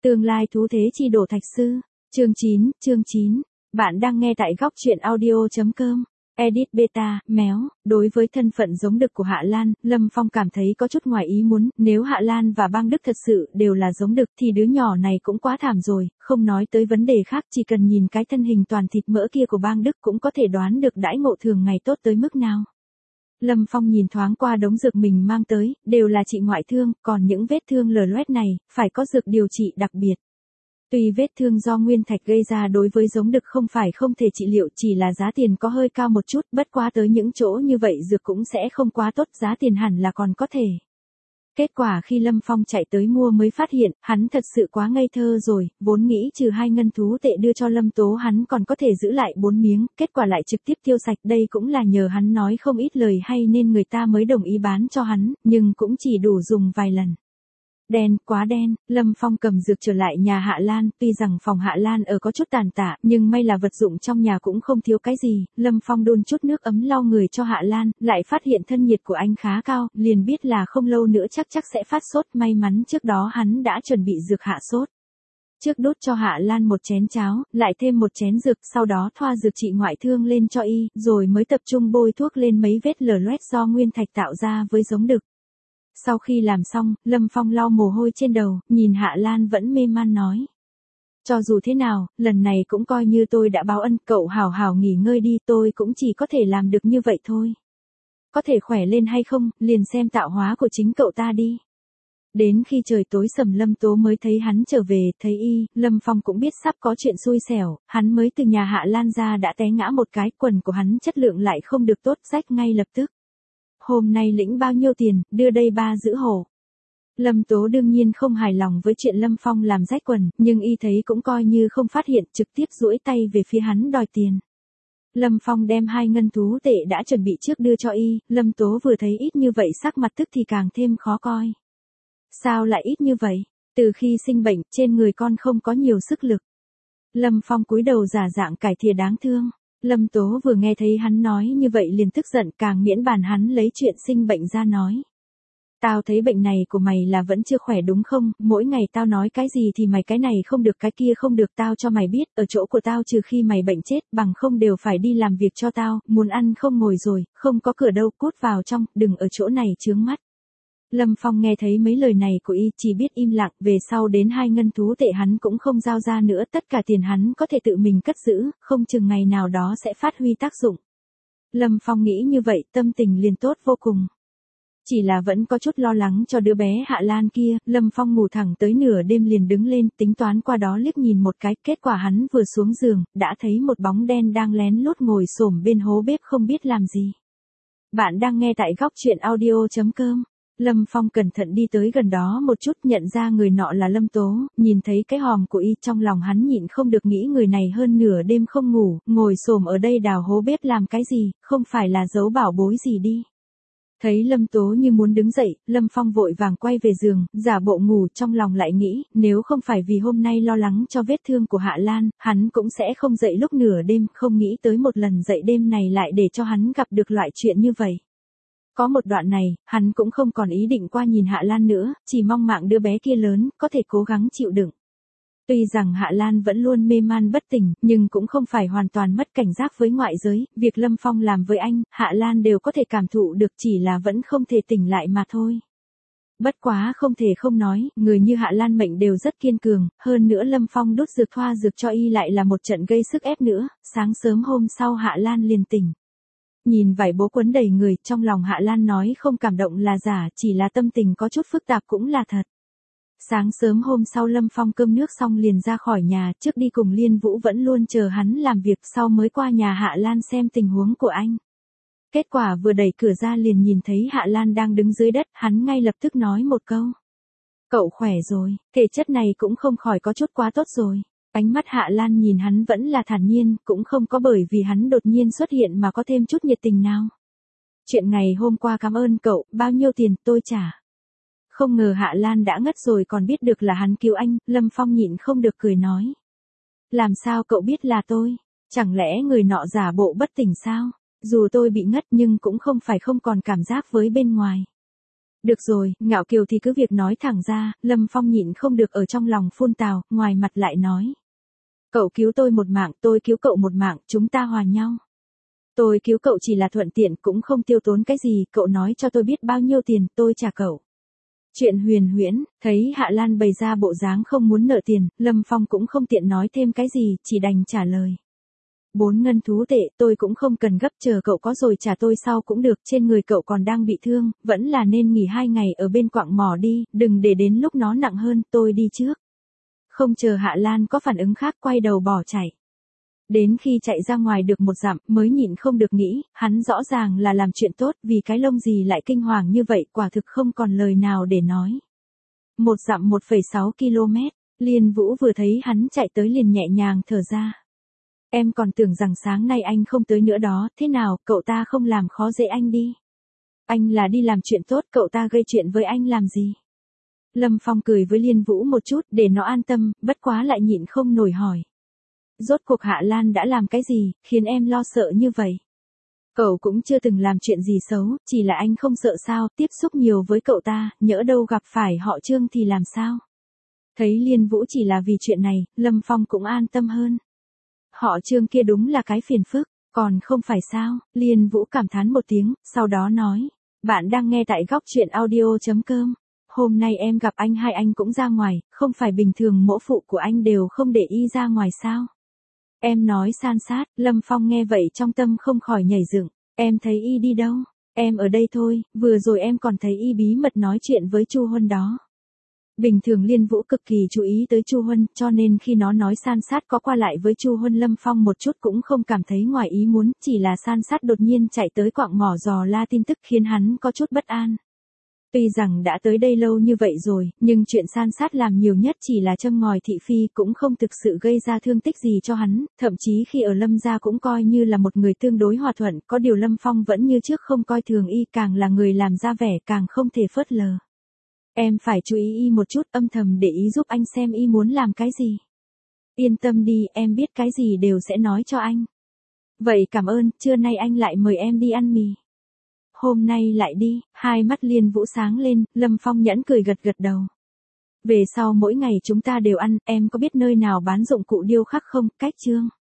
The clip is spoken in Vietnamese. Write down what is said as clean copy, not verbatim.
Tương lai thú thế chi đổ thạch sư. Chương 9. Bạn đang nghe tại góc truyện audio.com. Edit beta, méo. Đối với thân phận giống đực của Hạ Lan, Lâm Phong cảm thấy có chút ngoài ý muốn, nếu Hạ Lan và Bang Đức thật sự đều là giống đực thì đứa nhỏ này cũng quá thảm rồi, không nói tới vấn đề khác, chỉ cần nhìn cái thân hình toàn thịt mỡ kia của Bang Đức cũng có thể đoán được đãi ngộ thường ngày tốt tới mức nào. Lâm Phong nhìn thoáng qua đống dược mình mang tới, đều là trị ngoại thương, còn những vết thương lở loét này, phải có dược điều trị đặc biệt. Tuy vết thương do nguyên thạch gây ra đối với giống đực không phải không thể trị liệu, chỉ là giá tiền có hơi cao một chút, bất quá tới những chỗ như vậy dược cũng sẽ không quá tốt, giá tiền hẳn là còn có thể. Kết quả khi Lâm Phong chạy tới mua mới phát hiện, hắn thật sự quá ngây thơ rồi, vốn nghĩ trừ 2 ngân thú tệ đưa cho Lâm Tố hắn còn có thể giữ lại 4 miếng, kết quả lại trực tiếp tiêu sạch, đây cũng là nhờ hắn nói không ít lời hay nên người ta mới đồng ý bán cho hắn, nhưng cũng chỉ đủ dùng vài lần. Đen, quá đen, Lâm Phong cầm dược trở lại nhà Hạ Lan, tuy rằng phòng Hạ Lan ở có chút tàn tạ, nhưng may là vật dụng trong nhà cũng không thiếu cái gì, Lâm Phong đun chút nước ấm lau người cho Hạ Lan, lại phát hiện thân nhiệt của anh khá cao, liền biết là không lâu nữa chắc sẽ phát sốt, may mắn trước đó hắn đã chuẩn bị dược hạ sốt. Trước đút cho Hạ Lan một chén cháo, lại thêm một chén dược, sau đó thoa dược trị ngoại thương lên cho y, rồi mới tập trung bôi thuốc lên mấy vết lở loét do nguyên thạch tạo ra với giống đực. Sau khi làm xong, Lâm Phong lau mồ hôi trên đầu, nhìn Hạ Lan vẫn mê man nói. Cho dù thế nào, lần này cũng coi như tôi đã báo ân, cậu hảo hảo nghỉ ngơi đi, tôi cũng chỉ có thể làm được như vậy thôi. Có thể khỏe lên hay không, liền xem tạo hóa của chính cậu ta đi. Đến khi trời tối sầm Lâm Tố mới thấy hắn trở về, thấy y, Lâm Phong cũng biết sắp có chuyện xui xẻo, hắn mới từ nhà Hạ Lan ra đã té ngã một cái, quần của hắn chất lượng lại không được tốt, rách ngay lập tức. Hôm nay lĩnh bao nhiêu tiền, đưa đây ba giữ hộ. Lâm Tố đương nhiên không hài lòng với chuyện Lâm Phong làm rách quần, nhưng y thấy cũng coi như không phát hiện, trực tiếp duỗi tay về phía hắn đòi tiền. Lâm Phong đem 2 ngân thú tệ đã chuẩn bị trước đưa cho y, Lâm Tố vừa thấy ít như vậy sắc mặt tức thì càng thêm khó coi. Sao lại ít như vậy? Từ khi sinh bệnh, trên người con không có nhiều sức lực. Lâm Phong cúi đầu giả dạng cải thìa đáng thương. Lâm Tố vừa nghe thấy hắn nói như vậy liền tức giận, càng miễn bàn hắn lấy chuyện sinh bệnh ra nói. Tao thấy bệnh này của mày là vẫn chưa khỏe đúng không, mỗi ngày tao nói cái gì thì mày cái này không được cái kia không được, tao cho mày biết, ở chỗ của tao trừ khi mày bệnh chết, bằng không đều phải đi làm việc cho tao, muốn ăn không ngồi rồi, không có cửa đâu, cút vào trong, đừng ở chỗ này chướng mắt. Lâm Phong nghe thấy mấy lời này của y chỉ biết im lặng, về sau đến 2 ngân thú tệ hắn cũng không giao ra nữa, tất cả tiền hắn có thể tự mình cất giữ, không chừng ngày nào đó sẽ phát huy tác dụng. Lâm Phong nghĩ như vậy, tâm tình liền tốt vô cùng. Chỉ là vẫn có chút lo lắng cho đứa bé Hạ Lan kia, Lâm Phong ngủ thẳng tới nửa đêm liền đứng lên, tính toán qua đó liếc nhìn một cái, kết quả hắn vừa xuống giường, đã thấy một bóng đen đang lén lút ngồi xổm bên hố bếp không biết làm gì. Bạn đang nghe tại góc truyện audio.com. Lâm Phong cẩn thận đi tới gần đó một chút, nhận ra người nọ là Lâm Tố, nhìn thấy cái hòm của y trong lòng hắn nhịn không được nghĩ người này hơn nửa đêm không ngủ, ngồi xổm ở đây đào hố bếp làm cái gì, không phải là giấu bảo bối gì đi. Thấy Lâm Tố như muốn đứng dậy, Lâm Phong vội vàng quay về giường, giả bộ ngủ, trong lòng lại nghĩ, nếu không phải vì hôm nay lo lắng cho vết thương của Hạ Lan, hắn cũng sẽ không dậy lúc nửa đêm, không nghĩ tới một lần dậy đêm này lại để cho hắn gặp được loại chuyện như vậy. Có một đoạn này, hắn cũng không còn ý định qua nhìn Hạ Lan nữa, chỉ mong mạng đứa bé kia lớn, có thể cố gắng chịu đựng. Tuy rằng Hạ Lan vẫn luôn mê man bất tỉnh, nhưng cũng không phải hoàn toàn mất cảnh giác với ngoại giới, việc Lâm Phong làm với anh, Hạ Lan đều có thể cảm thụ được, chỉ là vẫn không thể tỉnh lại mà thôi. Bất quá không thể không nói, người như Hạ Lan mệnh đều rất kiên cường, hơn nữa Lâm Phong đút dược thoa dược cho y lại là một trận gây sức ép nữa, sáng sớm hôm sau Hạ Lan liền tỉnh. Nhìn vải bố quấn đầy người, trong lòng Hạ Lan nói không cảm động là giả, chỉ là tâm tình có chút phức tạp cũng là thật. Sáng sớm hôm sau Lâm Phong cơm nước xong liền ra khỏi nhà, trước đi cùng Liên Vũ vẫn luôn chờ hắn làm việc, sau mới qua nhà Hạ Lan xem tình huống của anh. Kết quả vừa đẩy cửa ra liền nhìn thấy Hạ Lan đang đứng dưới đất, hắn ngay lập tức nói một câu. Cậu khỏe rồi, thể chất này cũng không khỏi có chút quá tốt rồi. Ánh mắt Hạ Lan nhìn hắn vẫn là thản nhiên, cũng không có bởi vì hắn đột nhiên xuất hiện mà có thêm chút nhiệt tình nào. Chuyện ngày hôm qua cảm ơn cậu, bao nhiêu tiền tôi trả. Không ngờ Hạ Lan đã ngất rồi còn biết được là hắn cứu anh, Lâm Phong nhịn không được cười nói. Làm sao cậu biết là tôi? Chẳng lẽ người nọ giả bộ bất tỉnh sao? Dù tôi bị ngất nhưng cũng không phải không còn cảm giác với bên ngoài. Được rồi, ngạo kiều thì cứ việc nói thẳng ra, Lâm Phong nhịn không được ở trong lòng phun tào, ngoài mặt lại nói. Cậu cứu tôi một mạng, tôi cứu cậu một mạng, chúng ta hòa nhau. Tôi cứu cậu chỉ là thuận tiện cũng không tiêu tốn cái gì, cậu nói cho tôi biết bao nhiêu tiền, tôi trả cậu. Chuyện huyền huyễn, thấy Hạ Lan bày ra bộ dáng không muốn nợ tiền, Lâm Phong cũng không tiện nói thêm cái gì, chỉ đành trả lời. 4 ngân thú tệ, tôi cũng không cần gấp, chờ cậu có rồi trả tôi sau cũng được, trên người cậu còn đang bị thương, vẫn là nên nghỉ 2 ngày ở bên quạng mỏ đi, đừng để đến lúc nó nặng hơn, tôi đi trước. Không chờ Hạ Lan có phản ứng khác, quay đầu bỏ chạy. Đến khi chạy ra ngoài được 1 dặm, mới nhịn không được nghĩ, hắn rõ ràng là làm chuyện tốt, vì cái lông gì lại kinh hoàng như vậy, quả thực không còn lời nào để nói. 1 dặm 1,6 km, Liên Vũ vừa thấy hắn chạy tới liền nhẹ nhàng thở ra. Em còn tưởng rằng sáng nay anh không tới nữa đó, thế nào, cậu ta không làm khó dễ anh đi. Anh là đi làm chuyện tốt, cậu ta gây chuyện với anh làm gì? Lâm Phong cười với Liên Vũ một chút để nó an tâm, bất quá lại nhịn không nổi hỏi. Rốt cuộc Hạ Lan đã làm cái gì, khiến em lo sợ như vậy? Cậu cũng chưa từng làm chuyện gì xấu, chỉ là anh không sợ sao, tiếp xúc nhiều với cậu ta, nhỡ đâu gặp phải họ Trương thì làm sao? Thấy Liên Vũ chỉ là vì chuyện này, Lâm Phong cũng an tâm hơn. Họ Trương kia đúng là cái phiền phức, còn không phải sao? Liên Vũ cảm thán một tiếng, sau đó nói. Bạn đang nghe tại góc chuyện audio.com. Hôm nay em gặp anh hai anh cũng ra ngoài, không phải bình thường mỗ phụ của anh đều không để y ra ngoài sao? Em nói san sát, Lâm Phong nghe vậy trong tâm không khỏi nhảy dựng. Em thấy y đi đâu? Em ở đây thôi, vừa rồi em còn thấy y bí mật nói chuyện với Chu Huân đó. Bình thường Liên Vũ cực kỳ chú ý tới Chu Huân, cho nên khi nó nói san sát có qua lại với Chu Huân, Lâm Phong một chút cũng không cảm thấy ngoài ý muốn, chỉ là san sát đột nhiên chạy tới quạng mỏ dò la tin tức khiến hắn có chút bất an. Tuy rằng đã tới đây lâu như vậy rồi, nhưng chuyện san sát làm nhiều nhất chỉ là châm ngòi thị phi, cũng không thực sự gây ra thương tích gì cho hắn, thậm chí khi ở Lâm gia cũng coi như là một người tương đối hòa thuận, có điều Lâm Phong vẫn như trước không coi thường y, càng là người làm ra vẻ càng không thể phớt lờ. Em phải chú ý y một chút, âm thầm để ý giúp anh xem y muốn làm cái gì. Yên tâm đi, em biết cái gì đều sẽ nói cho anh. Vậy cảm ơn, trưa nay anh lại mời em đi ăn mì. Hôm nay lại đi, hai mắt Liên Vũ sáng lên, Lâm Phong nhẫn cười gật gật đầu. Về sau mỗi ngày chúng ta đều ăn, em có biết nơi nào bán dụng cụ điêu khắc không, cách Trương?